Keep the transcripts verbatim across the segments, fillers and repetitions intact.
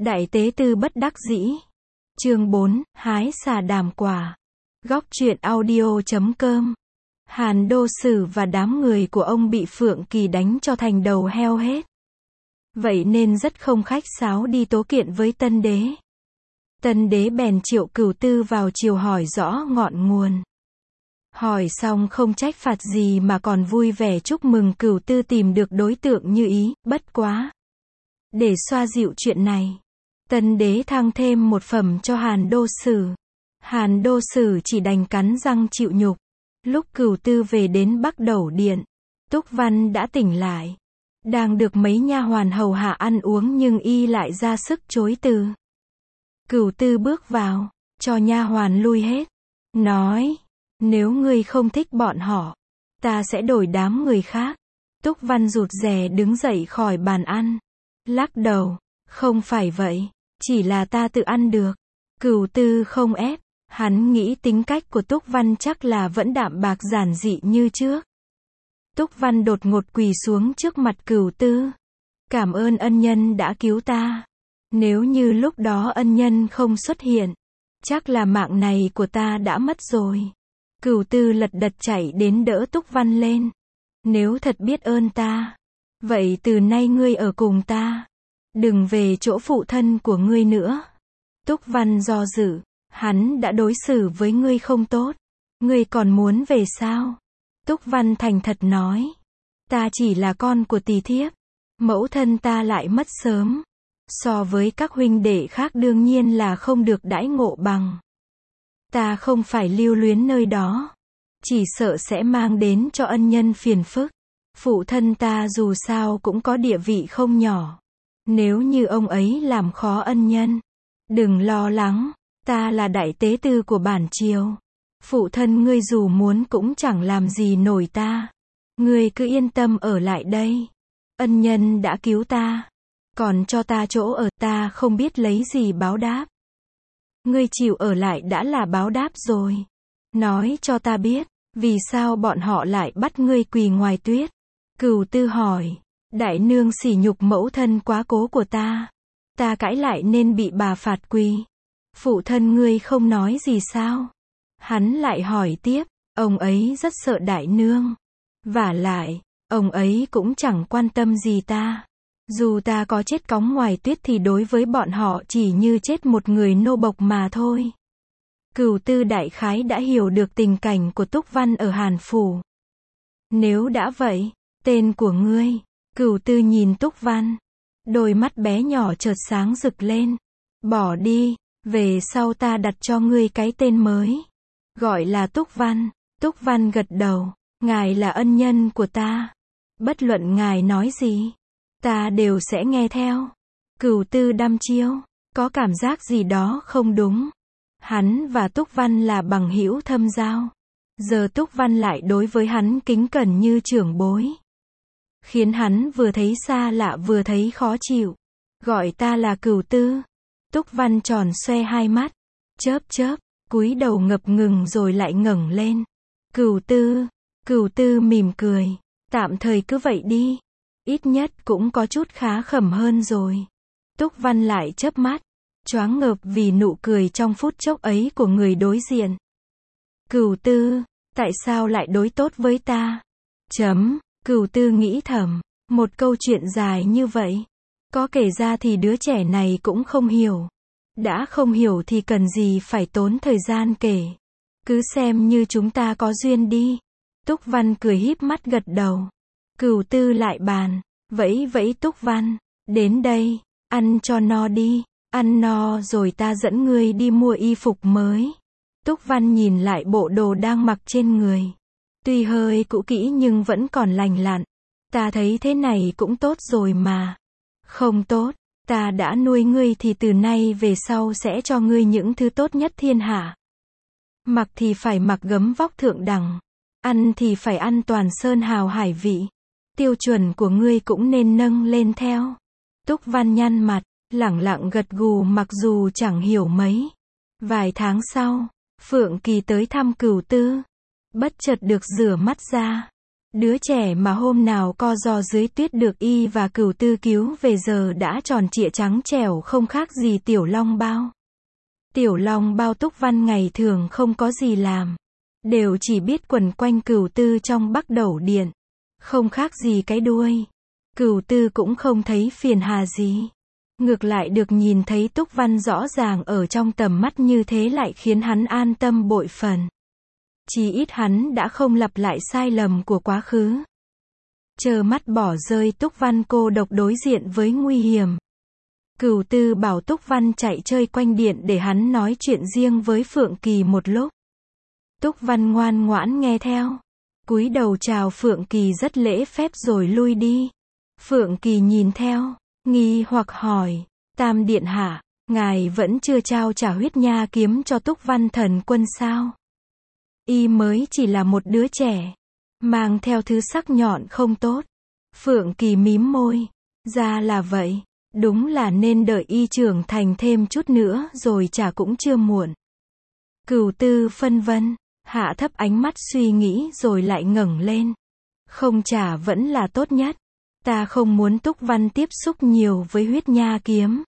Đại tế tư bất đắc dĩ. Chương bốn, hái xà đàm quả. Góc truyện audio chấm com. Hàn Đô Sử và đám người của ông bị Phượng Kỳ đánh cho thành đầu heo hết. Vậy nên rất không khách sáo đi tố kiện với Tân Đế. Tân Đế bèn triệu Cửu Tư vào triều hỏi rõ ngọn nguồn. Hỏi xong không trách phạt gì mà còn vui vẻ chúc mừng Cửu Tư tìm được đối tượng như ý, bất quá. Để xoa dịu chuyện này, Tân Đế thăng thêm một phẩm cho Hàn Đô Sử. Hàn Đô Sử chỉ đành cắn răng chịu nhục. Lúc Cửu Tư về đến Bắc Đẩu Điện, Túc Văn đã tỉnh lại. Đang được mấy nha hoàn hầu hạ ăn uống nhưng y lại ra sức chối từ. Cửu Tư bước vào, cho nha hoàn lui hết. Nói, nếu ngươi không thích bọn họ, ta sẽ đổi đám người khác. Túc Văn rụt rè đứng dậy khỏi bàn ăn. Lắc đầu, không phải vậy, chỉ là ta tự ăn được. Cửu Tư không ép, hắn nghĩ tính cách của Túc Văn chắc là vẫn đạm bạc giản dị như trước. Túc Văn đột ngột quỳ xuống trước mặt Cửu Tư. Cảm ơn ân nhân đã cứu ta. Nếu như lúc đó ân nhân không xuất hiện, chắc là mạng này của ta đã mất rồi. Cửu Tư lật đật chạy đến đỡ Túc Văn lên. Nếu thật biết ơn ta, vậy từ nay ngươi ở cùng ta. Đừng về chỗ phụ thân của ngươi nữa. Túc Văn do dự, hắn đã đối xử với ngươi không tốt. Ngươi còn muốn về sao? Túc Văn thành thật nói. Ta chỉ là con của tỳ thiếp. Mẫu thân ta lại mất sớm. So với các huynh đệ khác đương nhiên là không được đãi ngộ bằng. Ta không phải lưu luyến nơi đó. Chỉ sợ sẽ mang đến cho ân nhân phiền phức. Phụ thân ta dù sao cũng có địa vị không nhỏ. Nếu như ông ấy làm khó ân nhân, đừng lo lắng, ta là đại tế tư của bản triều. Phụ thân ngươi dù muốn cũng chẳng làm gì nổi ta. Ngươi cứ yên tâm ở lại đây. Ân nhân đã cứu ta, còn cho ta chỗ ở, ta không biết lấy gì báo đáp. Ngươi chịu ở lại đã là báo đáp rồi. Nói cho ta biết, vì sao bọn họ lại bắt ngươi quỳ ngoài tuyết? Cửu Tư hỏi. Đại nương sỉ nhục mẫu thân quá cố của ta. Ta cãi lại nên bị bà phạt quỳ. Phụ thân ngươi không nói gì sao? Hắn lại hỏi tiếp, ông ấy rất sợ đại nương. Vả lại, ông ấy cũng chẳng quan tâm gì ta. Dù ta có chết cóng ngoài tuyết thì đối với bọn họ chỉ như chết một người nô bộc mà thôi. Cửu Tư đại khái đã hiểu được tình cảnh của Túc Văn ở Hàn Phủ. Nếu đã vậy, tên của ngươi. Cửu Tư nhìn Túc Văn. Đôi mắt bé nhỏ chợt sáng rực lên. Bỏ đi, về sau ta đặt cho ngươi cái tên mới. Gọi là Túc Văn. Túc Văn gật đầu. Ngài là ân nhân của ta. Bất luận ngài nói gì, ta đều sẽ nghe theo. Cửu Tư đăm chiêu. Có cảm giác gì đó không đúng. Hắn và Túc Văn là bằng hữu thâm giao. Giờ Túc Văn lại đối với hắn kính cẩn như trưởng bối. Khiến hắn vừa thấy xa lạ vừa thấy khó chịu. Gọi ta là Cửu Tư. Túc Văn tròn xoe hai mắt. Chớp chớp, cúi đầu ngập ngừng rồi lại ngẩng lên. Cửu Tư. Cửu Tư mỉm cười. Tạm thời cứ vậy đi. Ít nhất cũng có chút khá khẩm hơn rồi. Túc Văn lại chớp mắt. Choáng ngợp vì nụ cười trong phút chốc ấy của người đối diện. Cửu Tư, tại sao lại đối tốt với ta? Chấm. Cửu Tư nghĩ thầm, một câu chuyện dài như vậy, có kể ra thì đứa trẻ này cũng không hiểu. Đã không hiểu thì cần gì phải tốn thời gian kể. Cứ xem như chúng ta có duyên đi. Túc Văn cười híp mắt gật đầu. Cửu Tư lại bàn, vẫy vẫy Túc Văn, đến đây, ăn cho no đi, ăn no rồi ta dẫn ngươi đi mua y phục mới. Túc Văn nhìn lại bộ đồ đang mặc trên người. Tuy hơi cũ kỹ nhưng vẫn còn lành lặn. Ta thấy thế này cũng tốt rồi mà. Không tốt, ta đã nuôi ngươi thì từ nay về sau sẽ cho ngươi những thứ tốt nhất thiên hạ. Mặc thì phải mặc gấm vóc thượng đẳng. Ăn thì phải ăn toàn sơn hào hải vị. Tiêu chuẩn của ngươi cũng nên nâng lên theo. Túc Văn nhăn mặt, lẳng lặng gật gù mặc dù chẳng hiểu mấy. Vài tháng sau, Phượng Kỳ tới thăm Cửu Tư. Bất chợt được rửa mắt ra. Đứa trẻ mà hôm nào co ro dưới tuyết được y và Cửu Tư cứu về giờ đã tròn trịa trắng trẻo không khác gì Tiểu Long Bao. Tiểu Long Bao Túc Văn ngày thường không có gì làm. Đều chỉ biết quẩn quanh Cửu Tư trong Bắc Đẩu Điện. Không khác gì cái đuôi. Cửu Tư cũng không thấy phiền hà gì. Ngược lại được nhìn thấy Túc Văn rõ ràng ở trong tầm mắt như thế lại khiến hắn an tâm bội phần. Chỉ ít hắn đã không lặp lại sai lầm của quá khứ. Trơ mắt bỏ rơi Túc Văn cô độc đối diện với nguy hiểm. Cửu Tư bảo Túc Văn chạy chơi quanh điện để hắn nói chuyện riêng với Phượng Kỳ một lúc. Túc Văn ngoan ngoãn nghe theo. Cúi đầu chào Phượng Kỳ rất lễ phép rồi lui đi. Phượng Kỳ nhìn theo, nghi hoặc hỏi, Tam Điện Hạ, ngài vẫn chưa trao trả huyết nha kiếm cho Túc Văn thần quân sao? Y mới chỉ là một đứa trẻ, mang theo thứ sắc nhọn không tốt. Phượng Kỳ mím môi, ra là vậy, đúng là nên đợi y trưởng thành thêm chút nữa rồi trả cũng chưa muộn. Cửu Tư phân vân, hạ thấp ánh mắt suy nghĩ rồi lại ngẩng lên. Không trả vẫn là tốt nhất. Ta không muốn Túc Văn tiếp xúc nhiều với huyết nha kiếm.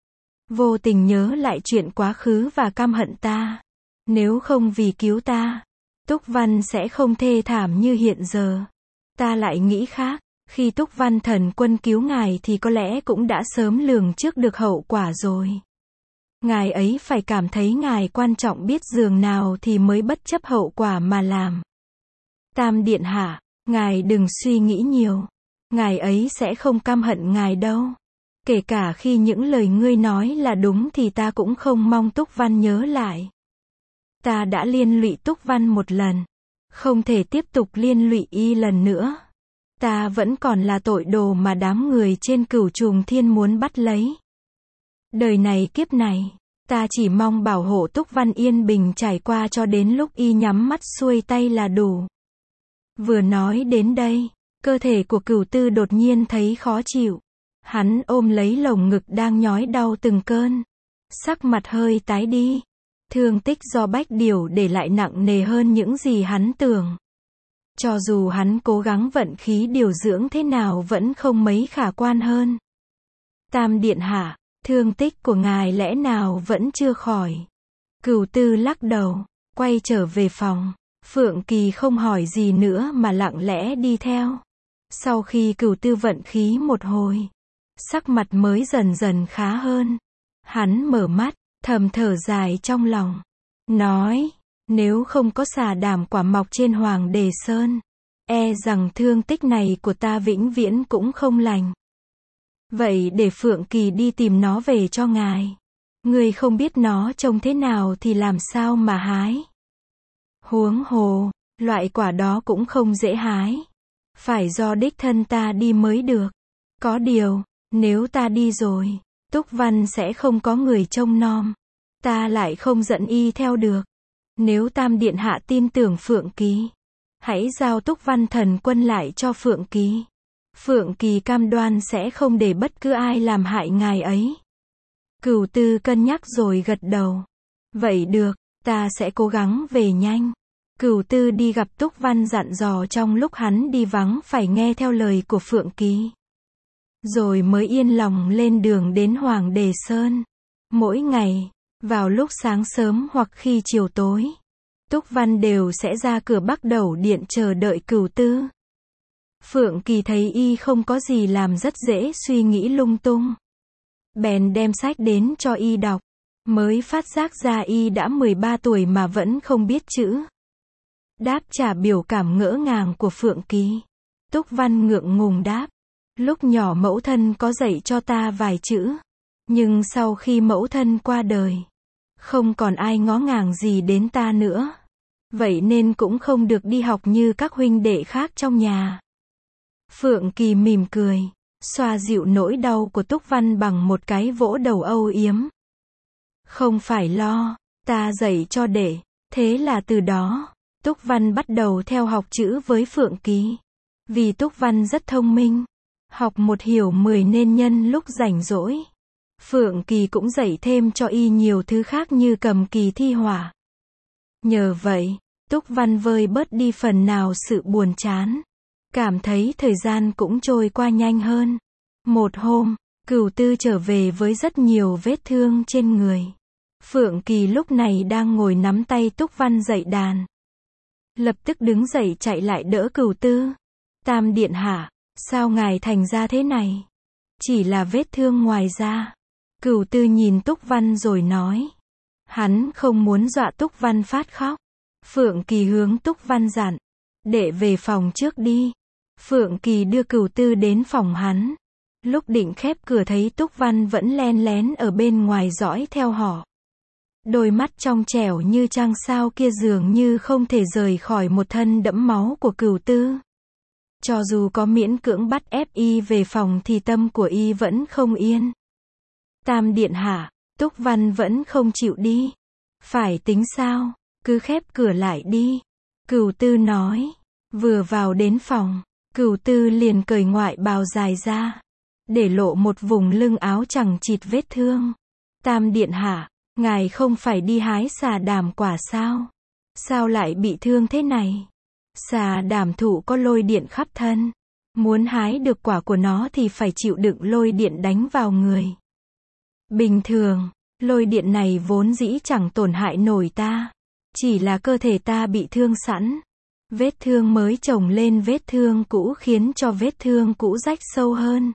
Vô tình nhớ lại chuyện quá khứ và căm hận ta. Nếu không vì cứu ta, Túc Văn sẽ không thê thảm như hiện giờ. Ta lại nghĩ khác, khi Túc Văn thần quân cứu ngài thì có lẽ cũng đã sớm lường trước được hậu quả rồi. Ngài ấy phải cảm thấy ngài quan trọng biết giường nào thì mới bất chấp hậu quả mà làm. Tam Điện Hạ, ngài đừng suy nghĩ nhiều. Ngài ấy sẽ không căm hận ngài đâu. Kể cả khi những lời ngươi nói là đúng thì ta cũng không mong Túc Văn nhớ lại. Ta đã liên lụy Túc Văn một lần. Không thể tiếp tục liên lụy y lần nữa. Ta vẫn còn là tội đồ mà đám người trên Cửu Trùng Thiên muốn bắt lấy. Đời này kiếp này, ta chỉ mong bảo hộ Túc Văn yên bình trải qua cho đến lúc y nhắm mắt xuôi tay là đủ. Vừa nói đến đây, cơ thể của Cửu Tư đột nhiên thấy khó chịu. Hắn ôm lấy lồng ngực đang nhói đau từng cơn. Sắc mặt hơi tái đi. Thương tích do Bách Điểu để lại nặng nề hơn những gì hắn tưởng. Cho dù hắn cố gắng vận khí điều dưỡng thế nào vẫn không mấy khả quan hơn. Tam Điện Hạ, thương tích của ngài lẽ nào vẫn chưa khỏi? Cửu Tư lắc đầu, quay trở về phòng. Phượng Kỳ không hỏi gì nữa mà lặng lẽ đi theo. Sau khi Cửu Tư vận khí một hồi, sắc mặt mới dần dần khá hơn. Hắn mở mắt, thầm thở dài trong lòng. Nói, nếu không có xà đảm quả mọc trên Hoàng Đề Sơn, e rằng thương tích này của ta vĩnh viễn cũng không lành. Vậy để Phượng Kỳ đi tìm nó về cho ngài. Người không biết nó trông thế nào thì làm sao mà hái. Huống hồ, loại quả đó cũng không dễ hái. Phải do đích thân ta đi mới được. Có điều, nếu ta đi rồi, Túc Văn sẽ không có người trông nom. Ta lại không dẫn y theo được. Nếu Tam Điện Hạ tin tưởng Phượng Kỳ, hãy giao Túc Văn thần quân lại cho Phượng Kỳ. Phượng Kỳ cam đoan sẽ không để bất cứ ai làm hại ngài ấy. Cửu Tư cân nhắc rồi gật đầu. Vậy được, ta sẽ cố gắng về nhanh. Cửu Tư đi gặp Túc Văn dặn dò trong lúc hắn đi vắng phải nghe theo lời của Phượng Kỳ. Rồi mới yên lòng lên đường đến Hoàng Đề Sơn. Mỗi ngày, vào lúc sáng sớm hoặc khi chiều tối, Túc Văn đều sẽ ra cửa Bắc Đẩu Điện chờ đợi Cửu Tư. Phượng Kỳ thấy y không có gì làm rất dễ suy nghĩ lung tung. Bèn đem sách đến cho y đọc. Mới phát giác ra y đã mười ba tuổi mà vẫn không biết chữ. Đáp trả biểu cảm ngỡ ngàng của Phượng Kỳ. Túc Văn ngượng ngùng đáp. Lúc nhỏ mẫu thân có dạy cho ta vài chữ. Nhưng sau khi mẫu thân qua đời, không còn ai ngó ngàng gì đến ta nữa. Vậy nên cũng không được đi học như các huynh đệ khác trong nhà. Phượng Kỳ mỉm cười, xoa dịu nỗi đau của Túc Văn bằng một cái vỗ đầu âu yếm. Không phải lo, ta dạy cho đệ. Thế là từ đó, Túc Văn bắt đầu theo học chữ với Phượng Kỳ. Vì Túc Văn rất thông minh, học một hiểu mười nên nhân lúc rảnh rỗi, Phượng Kỳ cũng dạy thêm cho y nhiều thứ khác như cầm kỳ thi họa. Nhờ vậy, Túc Văn vơi bớt đi phần nào sự buồn chán. Cảm thấy thời gian cũng trôi qua nhanh hơn. Một hôm, Cửu Tư trở về với rất nhiều vết thương trên người. Phượng Kỳ lúc này đang ngồi nắm tay Túc Văn dậy đàn. Lập tức đứng dậy chạy lại đỡ Cửu Tư. Tam điện hạ, sao ngài thành ra thế này? Chỉ là vết thương ngoài da. Cửu Tư nhìn Túc Văn rồi nói. Hắn không muốn dọa Túc Văn phát khóc. Phượng Kỳ hướng Túc Văn dặn. Đệ về phòng trước đi. Phượng Kỳ đưa Cửu Tư đến phòng hắn. Lúc định khép cửa thấy Túc Văn vẫn len lén ở bên ngoài dõi theo họ. Đôi mắt trong trẻo như trăng sao kia dường như không thể rời khỏi một thân đẫm máu của Cửu Tư. Cho dù có miễn cưỡng bắt ép y về phòng thì tâm của y vẫn không yên. Tam điện hạ, Túc Văn vẫn không chịu đi. Phải tính sao, cứ khép cửa lại đi. Cửu Tư nói. Vừa vào đến phòng, Cửu Tư liền cởi ngoại bào dài ra, để lộ một vùng lưng áo chằng chịt vết thương. Tam điện hạ, ngài không phải đi hái xà đàm quả sao? Sao lại bị thương thế này? Xà đàm thụ có lôi điện khắp thân. Muốn hái được quả của nó thì phải chịu đựng lôi điện đánh vào người. Bình thường, lôi điện này vốn dĩ chẳng tổn hại nổi ta. Chỉ là cơ thể ta bị thương sẵn. Vết thương mới chồng lên vết thương cũ khiến cho vết thương cũ rách sâu hơn.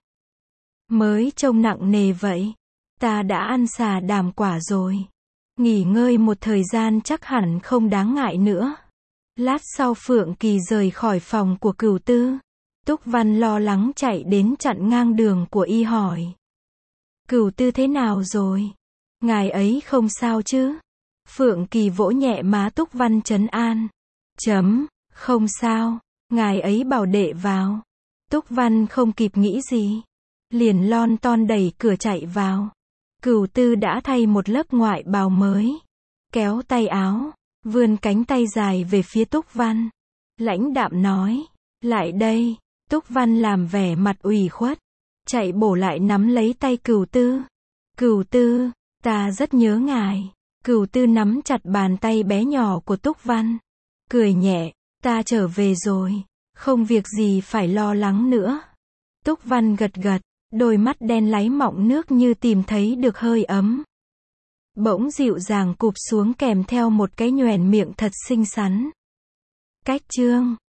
Mới trông nặng nề vậy. Ta đã ăn xà đàm quả rồi. Nghỉ ngơi một thời gian chắc hẳn không đáng ngại nữa. Lát sau Phượng Kỳ rời khỏi phòng của Cửu Tư. Túc Văn lo lắng chạy đến chặn ngang đường của y hỏi. Cửu Tư thế nào rồi? Ngài ấy không sao chứ? Phượng Kỳ vỗ nhẹ má Túc Văn trấn an. Chấm, không sao, ngài ấy bảo đệ vào. Túc Văn không kịp nghĩ gì. Liền lon ton đẩy cửa chạy vào. Cửu Tư đã thay một lớp ngoại bào mới. Kéo tay áo, vươn cánh tay dài về phía Túc Văn. Lãnh đạm nói, lại đây. Túc Văn làm vẻ mặt ủy khuất. Chạy bổ lại nắm lấy tay Cửu Tư. Cửu Tư, ta rất nhớ ngài. Cửu Tư nắm chặt bàn tay bé nhỏ của Túc Văn. Cười nhẹ, ta trở về rồi. Không việc gì phải lo lắng nữa. Túc Văn gật gật, đôi mắt đen láy mọng nước như tìm thấy được hơi ấm. Bỗng dịu dàng cụp xuống kèm theo một cái nhoẻn miệng thật xinh xắn. Cách chương